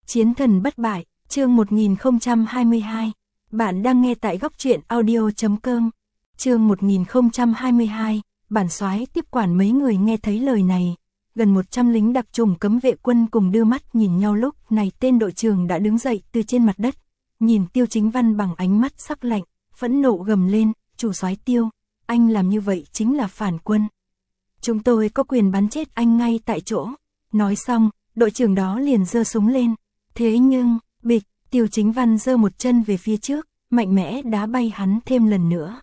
Chiến thần bất bại, chương 1022. Bạn đang nghe tại góc truyện audio.com. Chương 1022, bản soái tiếp quản. Mấy người nghe thấy lời này, gần 100 lính đặc chủng cấm vệ quân cùng đưa mắt nhìn nhau. Lúc này tên đội trưởng đã đứng dậy từ trên mặt đất, nhìn Tiêu Chính Văn bằng ánh mắt sắc lạnh, phẫn nộ gầm lên, "Chủ soái Tiêu, anh làm như vậy chính là phản quân. Chúng tôi có quyền bắn chết anh ngay tại chỗ." Nói xong, đội trưởng đó liền giơ súng lên. Thế nhưng, bịch, Tiêu Chính Văn giơ một chân về phía trước, mạnh mẽ đá bay hắn thêm lần nữa.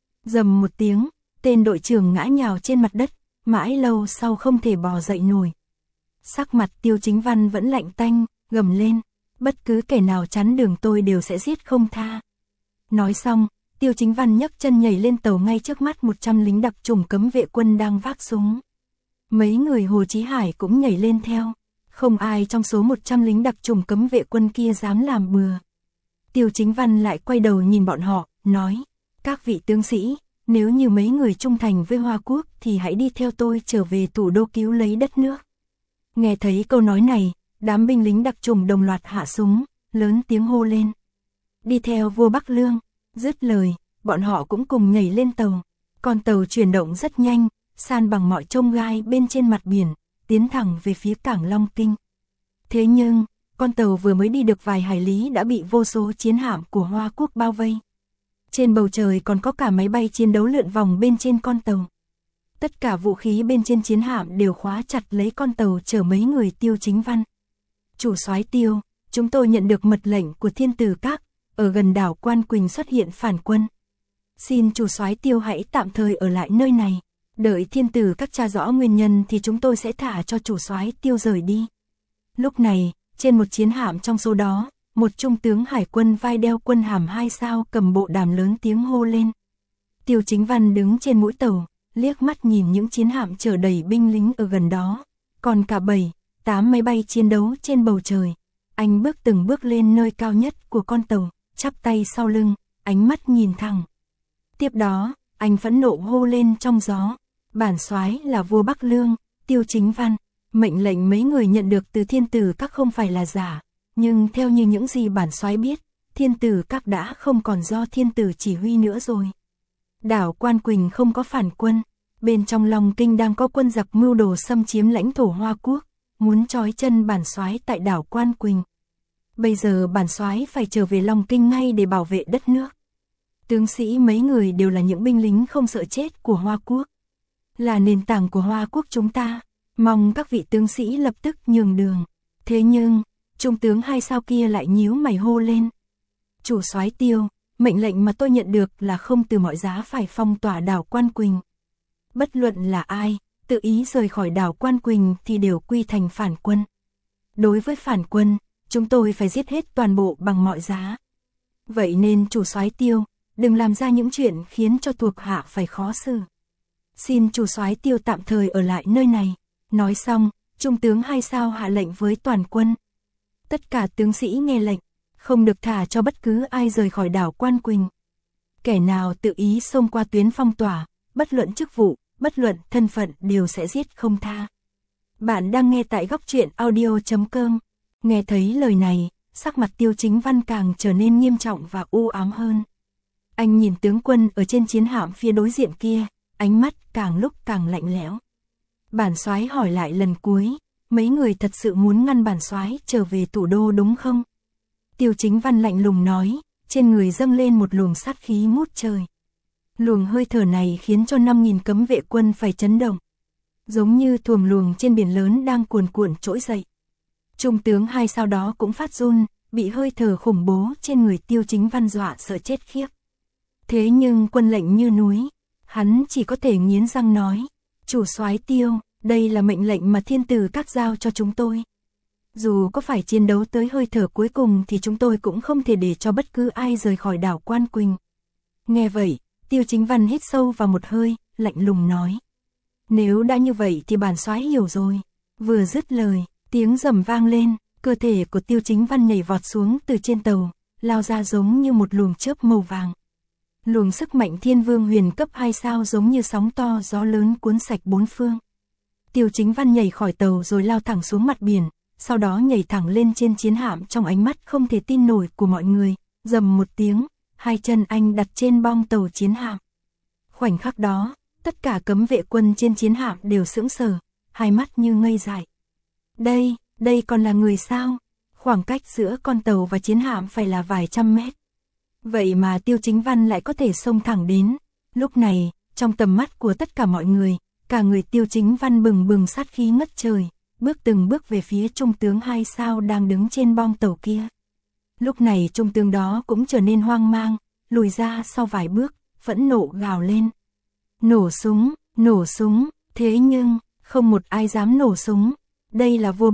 Rầm một tiếng, tên đội trưởng ngã nhào trên mặt đất, mãi lâu sau không thể bò dậy nổi. Sắc mặt Tiêu Chính Văn vẫn lạnh tanh, gầm lên, "Bất cứ kẻ nào chắn đường tôi đều sẽ giết không tha." Nói xong, Tiêu Chính Văn nhấc chân nhảy lên tàu ngay trước mắt 100 lính đặc chủng cấm vệ quân đang vác súng. Mấy người Hồ Chí Hải cũng nhảy lên theo. Không ai trong số 100 lính đặc chủng cấm vệ quân kia dám làm bừa. Tiêu Chính Văn lại quay đầu nhìn bọn họ, nói, "Các vị tướng sĩ, nếu như mấy người trung thành với Hoa Quốc thì hãy đi theo tôi trở về thủ đô cứu lấy đất nước." Nghe thấy câu nói này, đám binh lính đặc chủng đồng loạt hạ súng, lớn tiếng hô lên, "Đi theo vua Bắc Lương." Dứt lời, bọn họ cũng cùng nhảy lên tàu. Con tàu chuyển động rất nhanh, san bằng mọi chông gai bên trên mặt biển, tiến thẳng về phía cảng Long Kinh. Thế nhưng, con tàu vừa mới đi được vài hải lý đã bị vô số chiến hạm của Hoa Quốc bao vây. Trên bầu trời còn có cả máy bay chiến đấu lượn vòng bên trên con tàu. Tất cả vũ khí bên trên chiến hạm đều khóa chặt lấy con tàu chở mấy người Tiêu Chính Văn. "Chủ soái Tiêu, chúng tôi nhận được mật lệnh của Thiên Tử Các, ở gần đảo Quan Quỳnh xuất hiện phản quân. Xin chủ soái Tiêu hãy tạm thời ở lại nơi này. Đợi Thiên Tử Các tra rõ nguyên nhân thì chúng tôi sẽ thả cho chủ soái Tiêu rời đi." Lúc này, trên một chiến hạm trong số đó, một trung tướng hải quân vai đeo quân hàm 2 sao cầm bộ đàm lớn tiếng hô lên. Tiêu Chính Văn đứng trên mũi tàu, liếc mắt nhìn những chiến hạm chở đầy binh lính ở gần đó, còn cả 7-8 máy bay chiến đấu trên bầu trời. Anh bước từng bước lên nơi cao nhất của con tàu, chắp tay sau lưng, ánh mắt nhìn thẳng. Tiếp đó, anh phẫn nộ hô lên trong gió, "Bản soái là vua Bắc Lương, Tiêu Chính Văn. Mệnh lệnh mấy người nhận được từ Thiên Tử Các không phải là giả, nhưng theo như những gì bản soái biết, Thiên Tử Các đã không còn do Thiên Tử chỉ huy nữa rồi. Đảo Quan Quỳnh không có phản quân, bên trong Long Kinh đang có quân giặc mưu đồ xâm chiếm lãnh thổ Hoa Quốc, muốn trói chân bản soái tại đảo Quan Quỳnh. Bây giờ bản soái phải trở về Long Kinh ngay để bảo vệ đất nước. Tướng sĩ mấy người đều là những binh lính không sợ chết của Hoa Quốc, là nền tảng của Hoa Quốc chúng ta, mong các vị tướng sĩ lập tức nhường đường." Thế nhưng, trung tướng 2 sao kia lại nhíu mày hô lên, "Chủ soái Tiêu, mệnh lệnh mà tôi nhận được là không từ mọi giá phải phong tỏa đảo Quan Quỳnh. Bất luận là ai, tự ý rời khỏi đảo Quan Quỳnh thì đều quy thành phản quân. Đối với phản quân, chúng tôi phải giết hết toàn bộ bằng mọi giá. Vậy nên chủ soái Tiêu, đừng làm ra những chuyện khiến cho thuộc hạ phải khó xử. Xin chủ soái Tiêu tạm thời ở lại nơi này." Nói xong, trung tướng 2 sao hạ lệnh với toàn quân. Tất cả tướng sĩ nghe lệnh, không được thả cho bất cứ ai rời khỏi đảo Quan Quỳnh. Kẻ nào tự ý xông qua tuyến phong tỏa, bất luận chức vụ, bất luận thân phận đều sẽ giết không tha. Bạn đang nghe tại góc truyện audio.com. Nghe thấy lời này, sắc mặt Tiêu Chính Văn càng trở nên nghiêm trọng và u ám hơn. Anh nhìn tướng quân ở trên chiến hạm phía đối diện kia, ánh mắt càng lúc càng lạnh lẽo. "Bản soái hỏi lại lần cuối, mấy người thật sự muốn ngăn bản soái trở về thủ đô đúng không?" Tiêu Chính Văn lạnh lùng nói, trên người dâng lên một luồng sát khí ngút trời. Luồng hơi thở này khiến cho 5.000 cấm vệ quân phải chấn động, giống như thuồng luồng trên biển lớn đang cuồn cuộn trỗi dậy. Trung tướng 2 sao đó cũng phát run, bị hơi thở khủng bố trên người Tiêu Chính Văn dọa sợ chết khiếp. Thế nhưng quân lệnh như núi, hắn chỉ có thể nghiến răng nói, "Chủ soái Tiêu, đây là mệnh lệnh mà Thiên Tử Các giao cho chúng tôi. Dù có phải chiến đấu tới hơi thở cuối cùng thì chúng tôi cũng không thể để cho bất cứ ai rời khỏi đảo Quan Quỳnh." Nghe vậy, Tiêu Chính Văn hít sâu vào một hơi, lạnh lùng nói, "Nếu đã như vậy thì bản soái hiểu rồi." Vừa dứt lời, tiếng rầm vang lên, cơ thể của Tiêu Chính Văn nhảy vọt xuống từ trên tàu, lao ra giống như một luồng chớp màu vàng. Luồng sức mạnh Thiên Vương Huyền cấp 2 sao giống như sóng to gió lớn cuốn sạch bốn phương. Tiêu Chính Văn nhảy khỏi tàu rồi lao thẳng xuống mặt biển, sau đó nhảy thẳng lên trên chiến hạm trong ánh mắt không thể tin nổi của mọi người, rầm một tiếng, hai chân anh đặt trên bong tàu chiến hạm. Khoảnh khắc đó, tất cả cấm vệ quân trên chiến hạm đều sững sờ, hai mắt như ngây dại. Đây còn là người sao? Khoảng cách giữa con tàu và chiến hạm phải là vài trăm mét. Vậy mà Tiêu Chính Văn lại có thể xông thẳng đến. Lúc này, trong tầm mắt của tất cả mọi người, cả người Tiêu Chính Văn bừng bừng sát khí ngất trời, từng bước về phía trung tướng 2 sao đang đứng trên bong tàu kia. Lúc này trung tướng đó cũng trở nên hoang mang, lùi ra sau vài bước, phẫn nộ gào lên. Nổ súng, thế nhưng, không một ai dám nổ súng. Đây là vua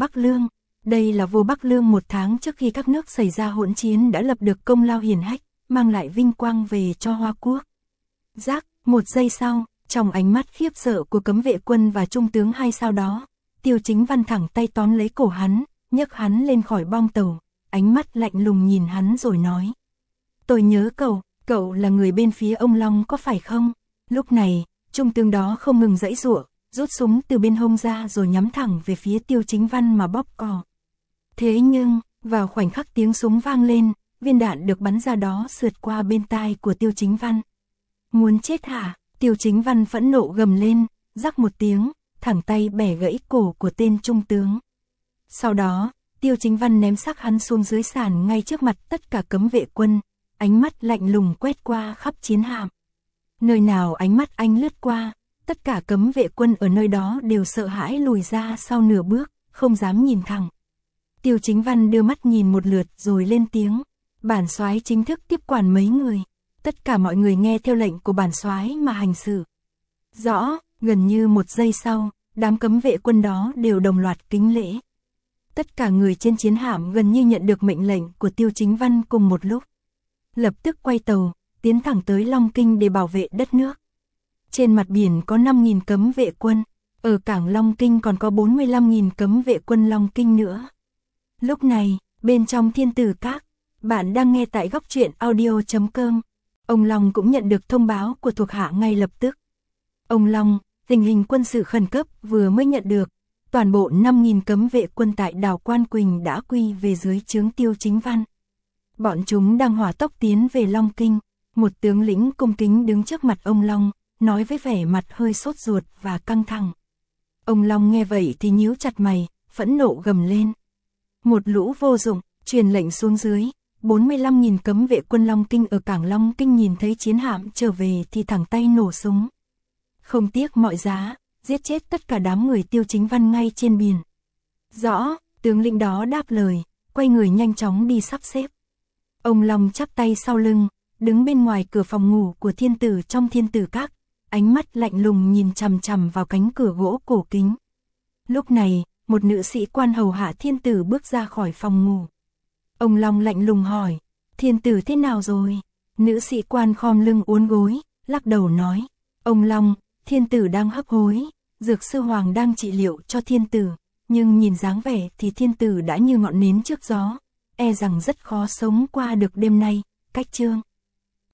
Bắc Lương 1 tháng trước khi các nước xảy ra hỗn chiến đã lập được công lao hiển hách, mang lại vinh quang về cho Hoa Quốc. Rắc, 1 giây sau, trong ánh mắt khiếp sợ của cấm vệ quân và trung tướng 2 sao đó, Tiêu Chính Văn thẳng tay tóm lấy cổ hắn, nhấc hắn lên khỏi bong tàu, ánh mắt lạnh lùng nhìn hắn rồi nói. Tôi nhớ cậu là người bên phía ông Long có phải không? Lúc này, trung tướng đó không ngừng giãy giụa, rút súng từ bên hông ra rồi nhắm thẳng về phía Tiêu Chính Văn mà bóp cò. Thế nhưng, vào khoảnh khắc tiếng súng vang lên, viên đạn được bắn ra đó sượt qua bên tai của Tiêu Chính Văn. Muốn chết hả? Tiêu Chính Văn phẫn nộ gầm lên, rắc một tiếng, thẳng tay bẻ gãy cổ của tên trung tướng. Sau đó, Tiêu Chính Văn ném xác hắn xuống dưới sàn ngay trước mặt tất cả cấm vệ quân, ánh mắt lạnh lùng quét qua khắp chiến hạm. Nơi nào ánh mắt anh lướt qua, tất cả cấm vệ quân ở nơi đó đều sợ hãi lùi ra sau nửa bước, không dám nhìn thẳng. Tiêu Chính Văn đưa mắt nhìn một lượt rồi lên tiếng, bản soái chính thức tiếp quản mấy người. Tất cả mọi người nghe theo lệnh của bản soái mà hành sự. Rõ, gần như 1 giây sau, đám cấm vệ quân đó đều đồng loạt kính lễ. Tất cả người trên chiến hạm gần như nhận được mệnh lệnh của Tiêu Chính Văn cùng một lúc. Lập tức quay tàu, tiến thẳng tới Long Kinh để bảo vệ đất nước. Trên mặt biển có 5.000 cấm vệ quân, ở cảng Long Kinh còn có 45.000 cấm vệ quân Long Kinh nữa. Lúc này, bên trong Thiên Tử Các, bạn đang nghe tại góc truyện audio.com. Ông Long cũng nhận được thông báo của thuộc hạ ngay lập tức. Ông Long, tình hình quân sự khẩn cấp vừa mới nhận được, toàn bộ 5.000 cấm vệ quân tại đảo Quan Quỳnh đã quy về dưới trướng Tiêu Chính Văn. Bọn chúng đang hỏa tốc tiến về Long Kinh, một tướng lĩnh cung kính đứng trước mặt ông Long, nói với vẻ mặt hơi sốt ruột và căng thẳng. Ông Long nghe vậy thì nhíu chặt mày, phẫn nộ gầm lên. Một lũ vô dụng, truyền lệnh xuống dưới. 45.000 cấm vệ quân Long Kinh ở cảng Long Kinh nhìn thấy chiến hạm trở về thì thẳng tay nổ súng. Không tiếc mọi giá, giết chết tất cả đám người Tiêu Chính Văn ngay trên biển. Rõ, tướng lĩnh đó đáp lời, quay người nhanh chóng đi sắp xếp. Ông Long chắp tay sau lưng, đứng bên ngoài cửa phòng ngủ của thiên tử trong Thiên Tử Các, ánh mắt lạnh lùng nhìn chằm chằm vào cánh cửa gỗ cổ kính. Lúc này, một nữ sĩ quan hầu hạ thiên tử bước ra khỏi phòng ngủ. Ông Long lạnh lùng hỏi, thiên tử thế nào rồi? Nữ sĩ quan khom lưng uốn gối, lắc đầu nói, ông Long, thiên tử đang hấp hối, dược sư hoàng đang trị liệu cho thiên tử, nhưng nhìn dáng vẻ thì thiên tử đã như ngọn nến trước gió, e rằng rất khó sống qua được đêm nay, cách chương.